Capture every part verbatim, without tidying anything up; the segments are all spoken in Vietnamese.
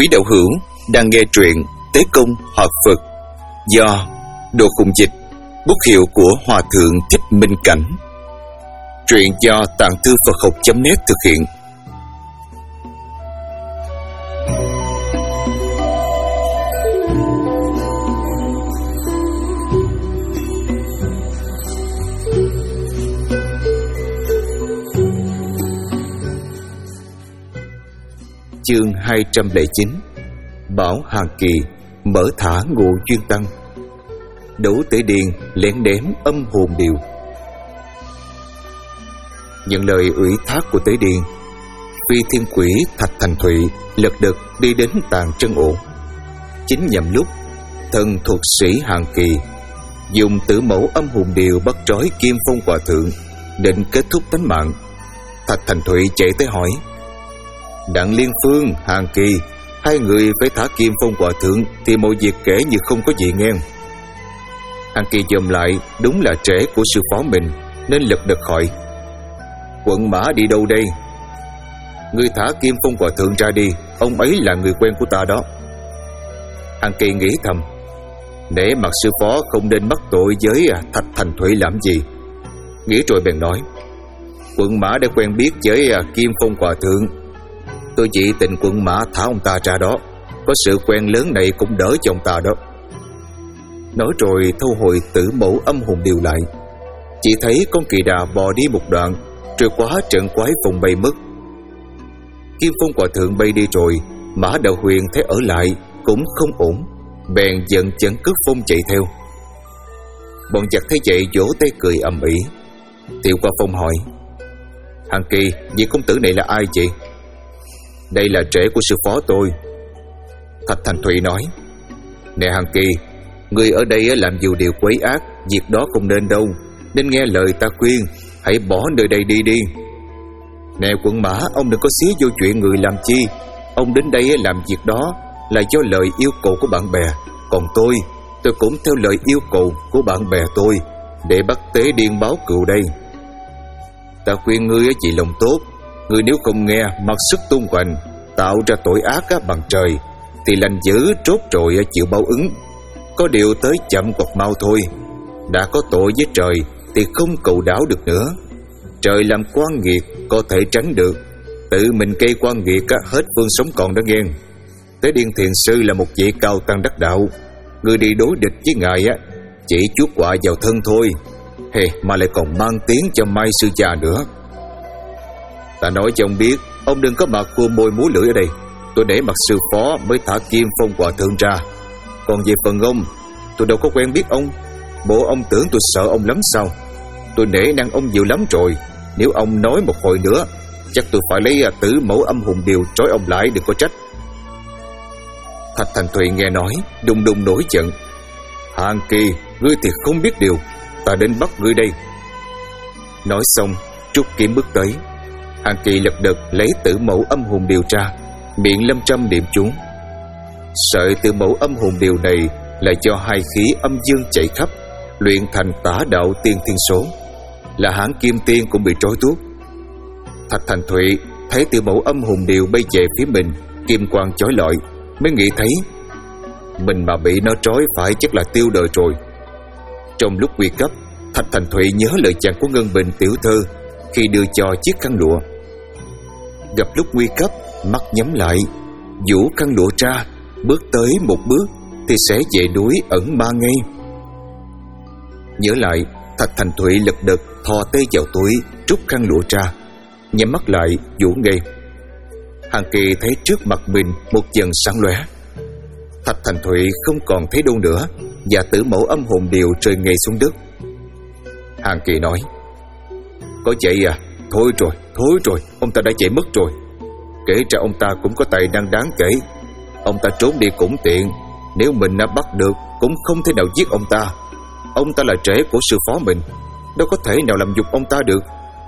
Quý đạo hữu đang nghe truyện Tế Công Hợp Phật do Đồ Khùng Dịch, bút hiệu của Hòa Thượng Thích Minh Cảnh. Truyện do Tạng Thư Phật Học chấm net thực hiện. Chương hai trăm lẻ chín. Bảo Hàng Kỳ mở thả Ngộ Duyên Tăng. Đỗ Tế Điền lén đếm âm hồn điều. Nhận lời ủy thác của Tế Điền, Phi Thiên Quỷ Thạch Thành Thụy lật đật đi đến Tàng Trân Ổ. Chính nhằm lúc thần thuật sĩ Hàng Kỳ dùng tử mẫu âm hồn điều bắt trói Kim Phong Hòa Thượng, định kết thúc tánh mạng, Thạch Thành Thụy chạy tới hỏi: Đặng Liên Phương, Hàng Kỳ, hai người phải thả Kim Phong Hòa Thượng thì mọi việc kể như không có gì nghe. Hàng Kỳ dòm lại, đúng là trễ của sư phó mình, nên lật đật hỏi: Quận Mã đi đâu đây? Ngươi thả Kim Phong Hòa Thượng ra đi, ông ấy là người quen của ta đó. Hàng Kỳ nghĩ thầm, để mặt sư phó không nên mắc tội với Thạch Thành Thụy làm gì. Nghĩ rồi bèn nói: Quận Mã đã quen biết với Kim Phong Hòa Thượng, tôi chỉ tình Quận Mã thả ông ta ra đó, có sự quen lớn này cũng đỡ cho ông ta đó. Nói rồi thu hồi tử mẫu âm hồn điều lại. Chỉ thấy con kỳ đà bò đi một đoạn, rồi quá trận quái vùng bay mất. Kim Phong Hòa Thượng bay đi rồi, Mã Đạo Huyền thấy ở lại cũng không ổn, bèn giận chẩn cướp phong chạy theo. Bọn giặc thấy vậy vỗ tay cười ầm ĩ. Tiêu Qua Phong hỏi: Hàng Kỳ, vị công tử này là ai vậy? Đây là trễ của sư phó tôi. Thạch Thành Thụy nói: Nè Hàng Kỳ, người ở đây làm nhiều điều quấy ác, việc đó không nên đâu, nên nghe lời ta khuyên, hãy bỏ nơi đây đi đi. Nè Quận Mã, ông đừng có xía vô chuyện người làm chi. Ông đến đây làm việc đó là do lời yêu cầu của bạn bè, còn tôi, tôi cũng theo lời yêu cầu của bạn bè tôi để bắt Tế Điên báo cừu đây. Ta khuyên ngươi chỉ lòng tốt, ngươi nếu không nghe, mặc sức tung hoành, tạo ra tội ác bằng trời, thì lành dữ trốt rồi chịu báo ứng. Có điều tới chậm hoặc mau thôi. Đã có tội với trời thì không cầu đảo được nữa. Trời làm quan nghiệt có thể tránh được, tự mình gây quan nghiệt hết phương sống còn đó nghe. Tế Điên Thiền Sư là một vị cao tăng đắc đạo, người đi đối địch với ngài á chỉ chuốc họa vào thân thôi, hề mà lại còn mang tiếng cho Mai sư già nữa. Ta nói cho ông biết, ông đừng có mặt cua môi múa lưỡi ở đây. Tôi để mặt sư phó mới thả Kim Phong Hòa Thượng ra. Còn về phần ông, tôi đâu có quen biết ông. Bộ ông tưởng tôi sợ ông lắm sao? Tôi nể nang ông nhiều lắm rồi. Nếu ông nói một hồi nữa, chắc tôi phải lấy tử mẫu âm hồn điều trói ông lại, đừng có trách. Thạch Thành Thụy nghe nói, đùng đùng nổi giận: Hàng Kỳ, ngươi thì không biết điều, ta đến bắt ngươi đây. Nói xong, rút kiếm bước tới. Hàng Kỳ lật đật lấy tử mẫu âm hồn điều ra, miệng lâm trăm niệm chú. Sợi tử mẫu âm hồn điều này là do hai khí âm dương chạy khắp, luyện thành tả đạo tiên thiên số, là hãng kim tiên cũng bị trói tuốt. Thạch Thành Thụy thấy tử mẫu âm hồn điều bay về phía mình, kim quang chói lọi, mới nghĩ thấy mình mà bị nó trói phải chắc là tiêu đời rồi. Trong lúc nguy cấp, Thạch Thành Thụy nhớ lời chàng của Ngân Bình tiểu thơ khi đưa cho chiếc khăn lụa. Gặp lúc nguy cấp, mắt nhắm lại, vũ khăn lụa ra, bước tới một bước thì sẽ về núi ẩn ma ngay. Nhớ lại, Thạch Thành Thụy lật đật thò tay vào túi, rút khăn lụa ra, nhắm mắt lại vũ ngay. Hàng Kỳ thấy trước mặt mình một dần sáng lóe. Thạch Thành Thụy không còn thấy đâu nữa, và tử mẫu âm hồn điều rơi ngay xuống đất. Hàng Kỳ nói: Có chạy à? Thôi rồi, thôi rồi, ông ta đã chạy mất rồi. Kể ra ông ta cũng có tài năng đáng kể. Ông ta trốn đi cũng tiện, nếu mình đã bắt được cũng không thể nào giết ông ta. Ông ta là trễ của sư phó mình, đâu có thể nào làm nhục ông ta được.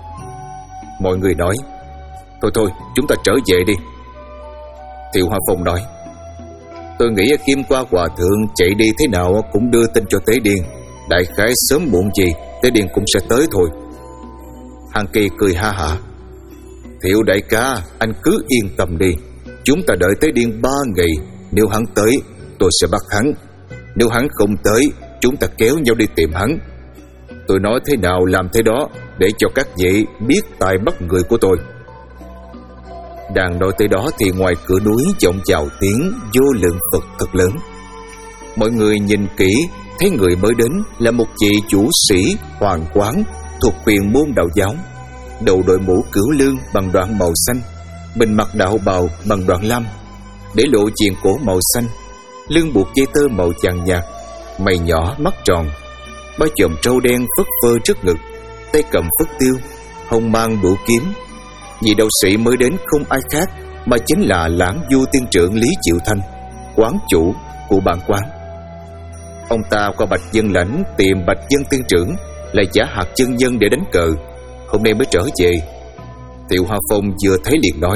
Mọi người nói: Thôi thôi, chúng ta trở về đi. Thiệu Hoa Phong nói: Tôi nghĩ Kim Qua Hòa Thượng chạy đi thế nào cũng đưa tin cho Tế Điên, đại khái sớm muộn gì Tế Điên cũng sẽ tới thôi. Hàng Kỳ cười ha hả: Thiệu đại ca, anh cứ yên tâm đi, Chúng ta đợi Tế Điên ba ngày. Nếu hắn tới, tôi sẽ bắt hắn. Nếu hắn không tới, chúng ta kéo nhau đi tìm hắn. Tôi nói thế nào làm thế đó, để cho các vị biết tài bắt người của tôi. Đang nói tới đó thì ngoài cửa núi vọng chào tiếng vô lượng Phật thật lớn. Mọi người nhìn kỹ, thấy người mới đến là một vị chủ sĩ hoàng quán thuộc quyền môn đạo giáo. Đầu đội mũ cửu lương bằng đoạn màu xanh, mình mặc đạo bào bằng đoạn lam, để lộ chuyền cổ màu xanh, lưng buộc dây tơ màu vàng nhạt, mày nhỏ mắt tròn, ba chòm trâu đen phất phơ trước ngực, tay cầm phất tiêu, hông mang bửu kiếm. Vị đạo sĩ mới đến không ai khác mà chính là Lãng Du Tiên trưởng Lý Triệu Thanh, quán chủ của bản quán. Ông ta qua Bạch Dân Lãnh tìm Bạch Dân Tiên trưởng là giả hạt chân nhân để đánh cờ, hôm nay mới trở về. Thiệu Hoa Phong vừa thấy liền nói: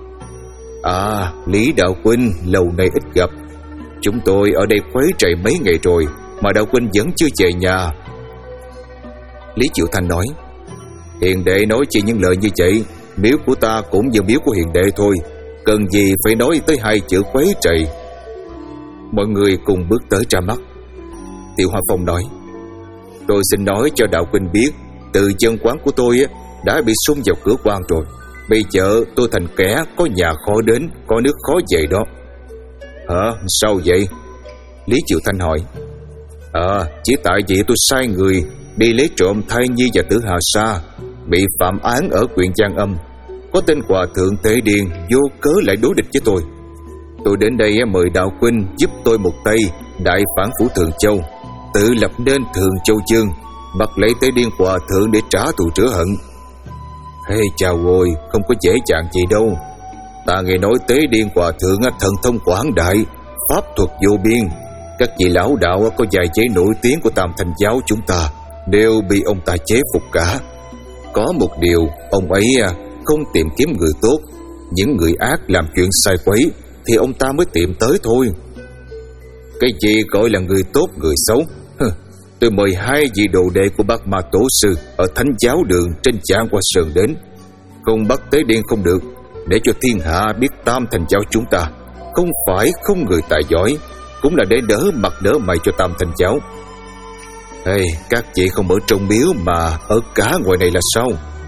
À, Lý đạo huynh lâu nay ít gặp. Chúng tôi ở đây quấy rầy mấy ngày rồi mà đạo huynh vẫn chưa về nhà. Lý Triệu Thanh nói: Hiền đệ nói chỉ những lời như vậy, miếu của ta cũng như miếu của hiền đệ thôi, cần gì phải nói tới hai chữ quấy rầy. Mọi người cùng bước tới ra mắt. Thiệu Hoa Phong nói: Tôi xin nói cho đạo huynh biết, từ dân quán của tôi đã bị xung vào cửa quan rồi. Bây giờ tôi thành kẻ có nhà khó đến, có nước khó về đó. Hả? Sao vậy? Lý Triệu Thanh hỏi. À, chỉ tại vì tôi sai người đi lấy trộm thai nhi và Tử Hà Sa, bị phạm án ở huyện Giang Âm. Có tên hòa thượng Tế Điên vô cớ lại đối địch với tôi. Tôi đến đây mời đạo huynh giúp tôi một tay đại phản phủ Thường Châu, tự lập nên Thường Châu Chương, bắt lấy Tế Điên hòa thượng để trả thù rửa hận. Hey, chào ôi, không có dễ dàng gì đâu. Ta nghe nói Tế Điên hòa thượng thần thông quảng đại, pháp thuật vô biên. Các vị lão đạo có vài chế nổi tiếng của Tam Thành giáo chúng ta đều bị ông ta chế phục cả. Có một điều, ông ấy không tìm kiếm người tốt, những người ác làm chuyện sai quấy thì ông ta mới tìm tới thôi. Cái gì gọi là người tốt người xấu? Tôi mời hai vị đồ đệ của Bát Ma Tổ sư ở Thánh Giáo Đường trên Giang Hoa Sơn đến. Không bắt Tế Điên không được, để cho thiên hạ biết Tam Thành giáo chúng ta không phải không người tài giỏi, cũng là để đỡ mặt đỡ mày cho Tam Thành giáo. Hey, các vị không ở trong miếu mà ở cả ngoài này là sao?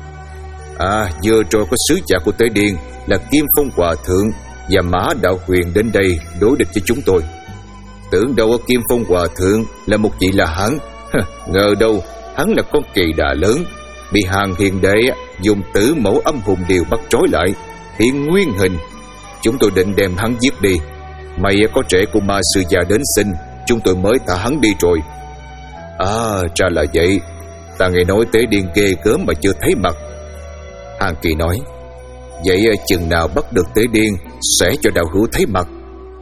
À, vừa rồi có sứ giả của Tế Điên là Kim Phong Hòa Thượng và Mã Đạo Huyền đến đây đối địch với chúng tôi. Tưởng đâu Kim Phong Hòa Thượng là một vị là hắn, ngờ đâu hắn là con kỳ đà lớn, bị Hàng Hiền đệ dùng tử mẫu âm hồn điều bắt trói lại, hiện nguyên hình. Chúng tôi định đem hắn giết đi. May có trẻ của ma sư già đến xin, chúng tôi mới thả hắn đi rồi. À, ra là vậy. Ta nghe nói Tế Điên ghê gớm mà chưa thấy mặt. Hàng Kỳ nói: Vậy chừng nào bắt được Tế Điên sẽ cho đạo hữu thấy mặt.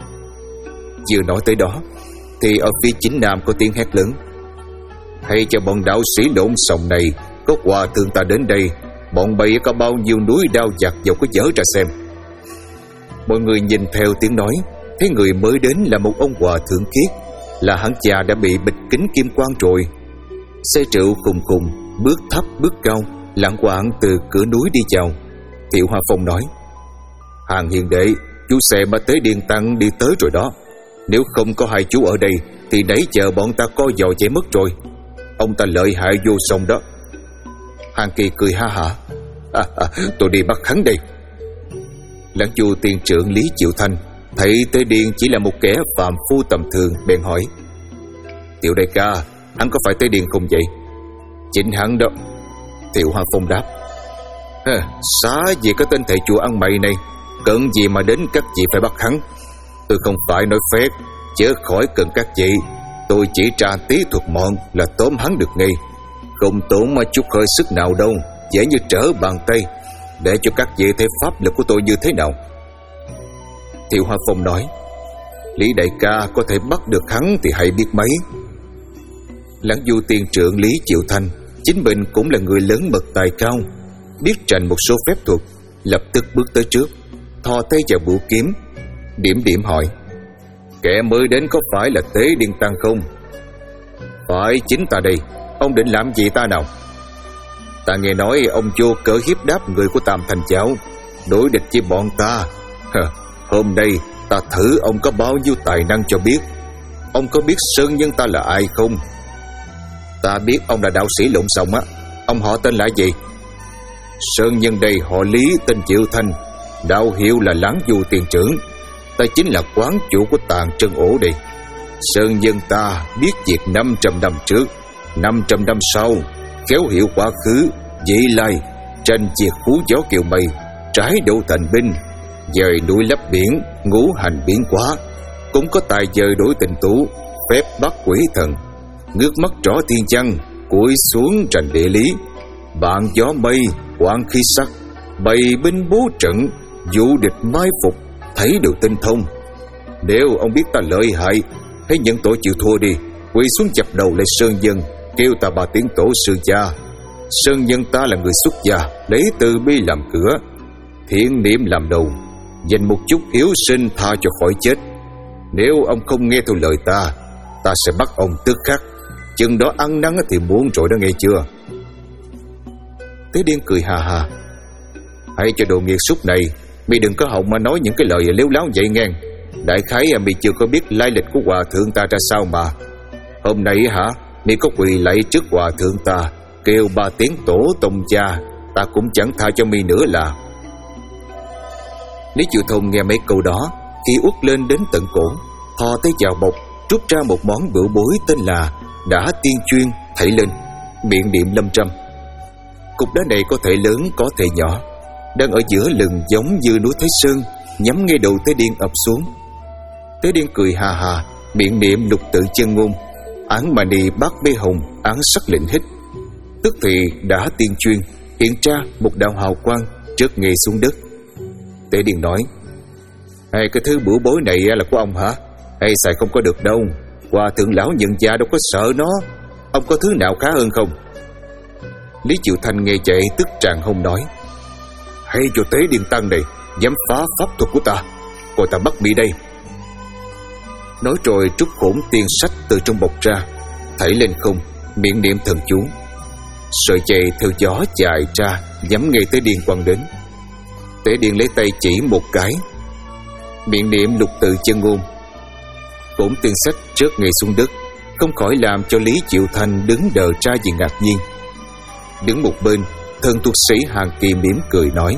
Vừa nói tới đó thì ở phía chính nam có tiếng hét lớn: Hay cho bọn đạo sĩ lộn xộn này, có hòa thượng ta đến đây, bọn bầy có bao nhiêu núi đao giặc dầu có dở ra xem. Mọi người nhìn theo tiếng nói, thấy người mới đến là một ông hòa thượng kiết, là hắn già đã bị bịt kính kim quang rồi. Xe rượu khùng khùng, bước thấp bước cao, lạng quạng từ cửa núi đi vào. Thiệu Hoa Phong nói: Hàng hiền đệ, chú xe mà Tế Điên tăng đi tới rồi đó. Nếu không có hai chú ở đây thì nãy giờ bọn ta co giò chạy mất rồi. Ông ta lợi hại vô song đó. Hàng Kỳ cười ha hả: à, à, tôi đi bắt hắn đây. Lãng Du Tiên trưởng Lý Triệu Thanh thấy Tế Điên chỉ là một kẻ phàm phu tầm thường, bèn hỏi: Tiểu đại ca, hắn có phải Tế Điên không vậy? Chính hắn đó. Thiệu Hoa Phong đáp: à, xá gì cái tên thầy chùa ăn mày này, cần gì mà đến các vị phải bắt hắn. Tôi không phải nói phép, chớ khỏi cần các vị. Tôi chỉ tra tí thuật mọn là tóm hắn được ngay, không tốn mà chút hơi sức nào đâu, dễ như trở bàn tay, để cho các vị thấy pháp lực của tôi như thế nào. Thiệu Hoa Phong nói: Lý đại ca có thể bắt được hắn thì hãy biết mấy. Lãng Du Tiên trưởng Lý Triệu Thanh chính mình cũng là người lớn mật tài cao, biết rành một số phép thuật, lập tức bước tới trước, thò tay vào bửu kiếm, điểm điểm hỏi: Kẻ mới đến có phải là Tế Điên tăng không? Phải, chính ta đây. Ông định làm gì ta nào? Ta nghe nói ông vô cớ hiếp đáp người của Tam Thành giáo, đối địch với bọn ta. Hờ, Hôm nay ta thử ông có bao nhiêu tài năng cho biết. Ông có biết sơn nhân ta là ai không? Ta biết ông là đạo sĩ lộn xộn á. Ông họ tên là gì? Sơn nhân đây họ Lý, tên Triệu Thanh, đạo hiệu là Lãng Du Tiền Trưởng. Ta chính là quán chủ của Tàng Trân Ổ đây. Sơn nhân ta biết việc năm trăm năm trước, năm trăm năm sau, khéo hiểu quá khứ, vị lai, tranh chiệt phú gió kiều mây, trái độ thành binh, dời núi lấp biển, ngũ hành biến hóa, cũng có tài dời đổi tình tú, phép bắt quỷ thần, ngước mắt rõ thiên văn, cúi xuống tranh địa lý, bạn gió mây, quan khí sắc, bày binh bố trận, dụ địch mai phục, thấy đều tinh thông. Nếu ông biết ta lợi hại, hãy nhận tội chịu thua đi, quỳ xuống chập đầu lại sơn dân, kêu ta ba tiếng tổ sư cha. Sơn nhân ta là người xuất gia, lấy từ bi làm cửa, thiện niệm làm đầu, dành một chút hiếu sinh tha cho khỏi chết. Nếu ông không nghe theo lời ta, ta sẽ bắt ông tức khắc. Chừng đó ăn năn thì muốn rồi đó, nghe chưa? Tế Điên cười hà hà. Hãy cho đồ nghiệt súc này, mi đừng có họng mà nói những cái lời lếu láo vậy ngang. Đại khái mi chưa có biết lai lịch của hòa thượng ta ra sao mà. Hôm nay hả, mi có quỳ lạy trước hòa thượng ta, kêu ba tiếng tổ tông cha, ta cũng chẳng tha cho mi nữa là. Lý Chiêu Thông nghe mấy câu đó thì uất lên đến tận cổ, thò tay vào bọc, rút ra một món bửu bối tên là Đã Tiên Chuyên, thảy lên, miệng niệm lâm trăm. Cục đá này có thể lớn có thể nhỏ, đang ở giữa lưng giống như núi Thái Sơn, nhắm ngay đầu Tế Điên ập xuống. Tế Điên cười hà hà, miệng niệm lục tự chân ngôn, án mani bát mê hồng, án sắc lệnh hít. Tức thì Đã Tiên Chuyên hiện ra một đạo hào quang rớt ngay xuống đất. Tế Điên nói: Hay cái thứ bửu bối này là của ông hả? Hay xài không có được đâu, hòa thượng lão nhân gia đâu có sợ nó. Ông có thứ nào khá hơn không? Lý Chiêu Thanh nghe vậy tức tràn hông nói: Hay cho Tế Điên tăng này dám phá pháp thuật của ta, coi ta bắt mi đây. Nói rồi trút hỗn tiên sách từ trong bọc ra, thảy lên không, miệng niệm thần chú. Sợi dây theo gió chạy ra, nhắm ngay Tế Điên quăng đến. Tế Điên lấy tay chỉ một cái, miệng niệm lục tự chân ngôn. Hỗn tiên sách rớt ngay xuống đất, không khỏi làm cho Lý Chiêu Thanh đứng đờ ra vì ngạc nhiên. Đứng một bên, thần thuật sĩ Hàn Kỳ mỉm cười nói: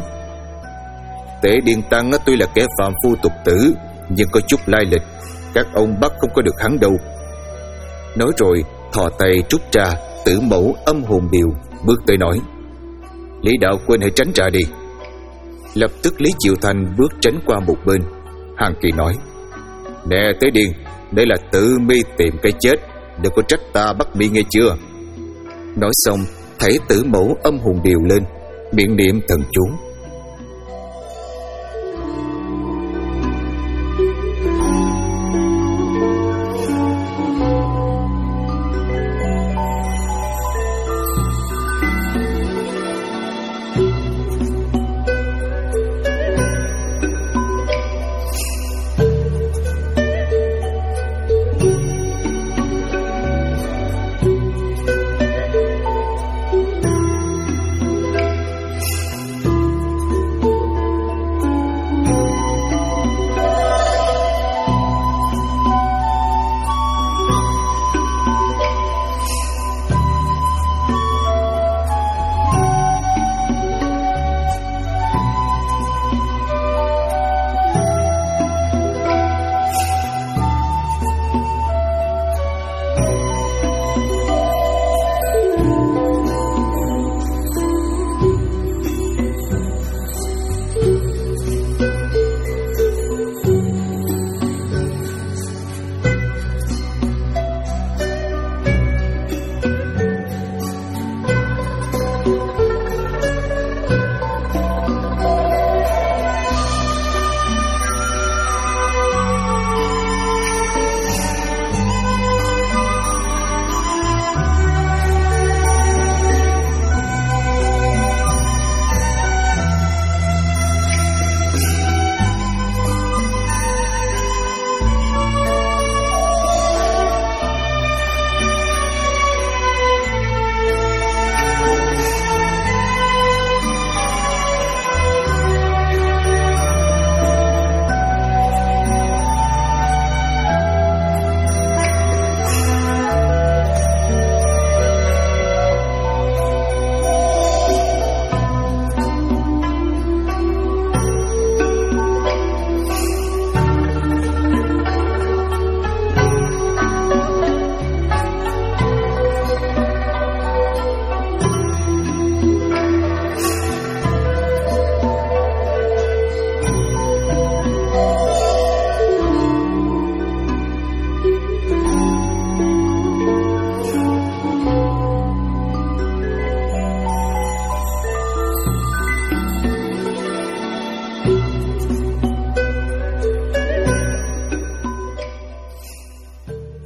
Tế Điên tăng tuy là kẻ phàm phu tục tử, nhưng có chút lai lịch, các ông bắt không có được hắn đâu. Nói rồi thò tay rút ra Tử Mẫu Âm Hồn Điệu, bước tới nói: Lý đạo quên hãy tránh ra đi. Lập tức Lý Chiêu Thanh bước tránh qua một bên. Hàn Kỳ nói: Nè Tế Điên, đây là tự mi tìm cái chết, đừng có trách ta bắt mi, nghe chưa? Nói xong thảy Tử Mẫu Âm Hồn Điệu lên, miệng niệm thần chú.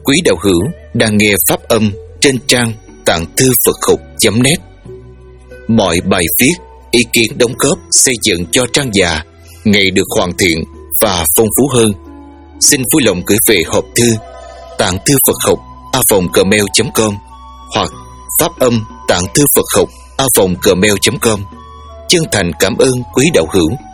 quý đạo hữu đang nghe pháp âm trên trang tạng thư Phật học chấm net. Mọi bài viết, ý kiến đóng góp xây dựng cho trang già ngày được hoàn thiện và phong phú hơn. Xin vui lòng gửi về hộp thư tạng thư Phật học a vòng gmail chấm com hoặc pháp âm tạng thư Phật học a vòng gmail chấm com. Chân thành cảm ơn quý đạo hữu.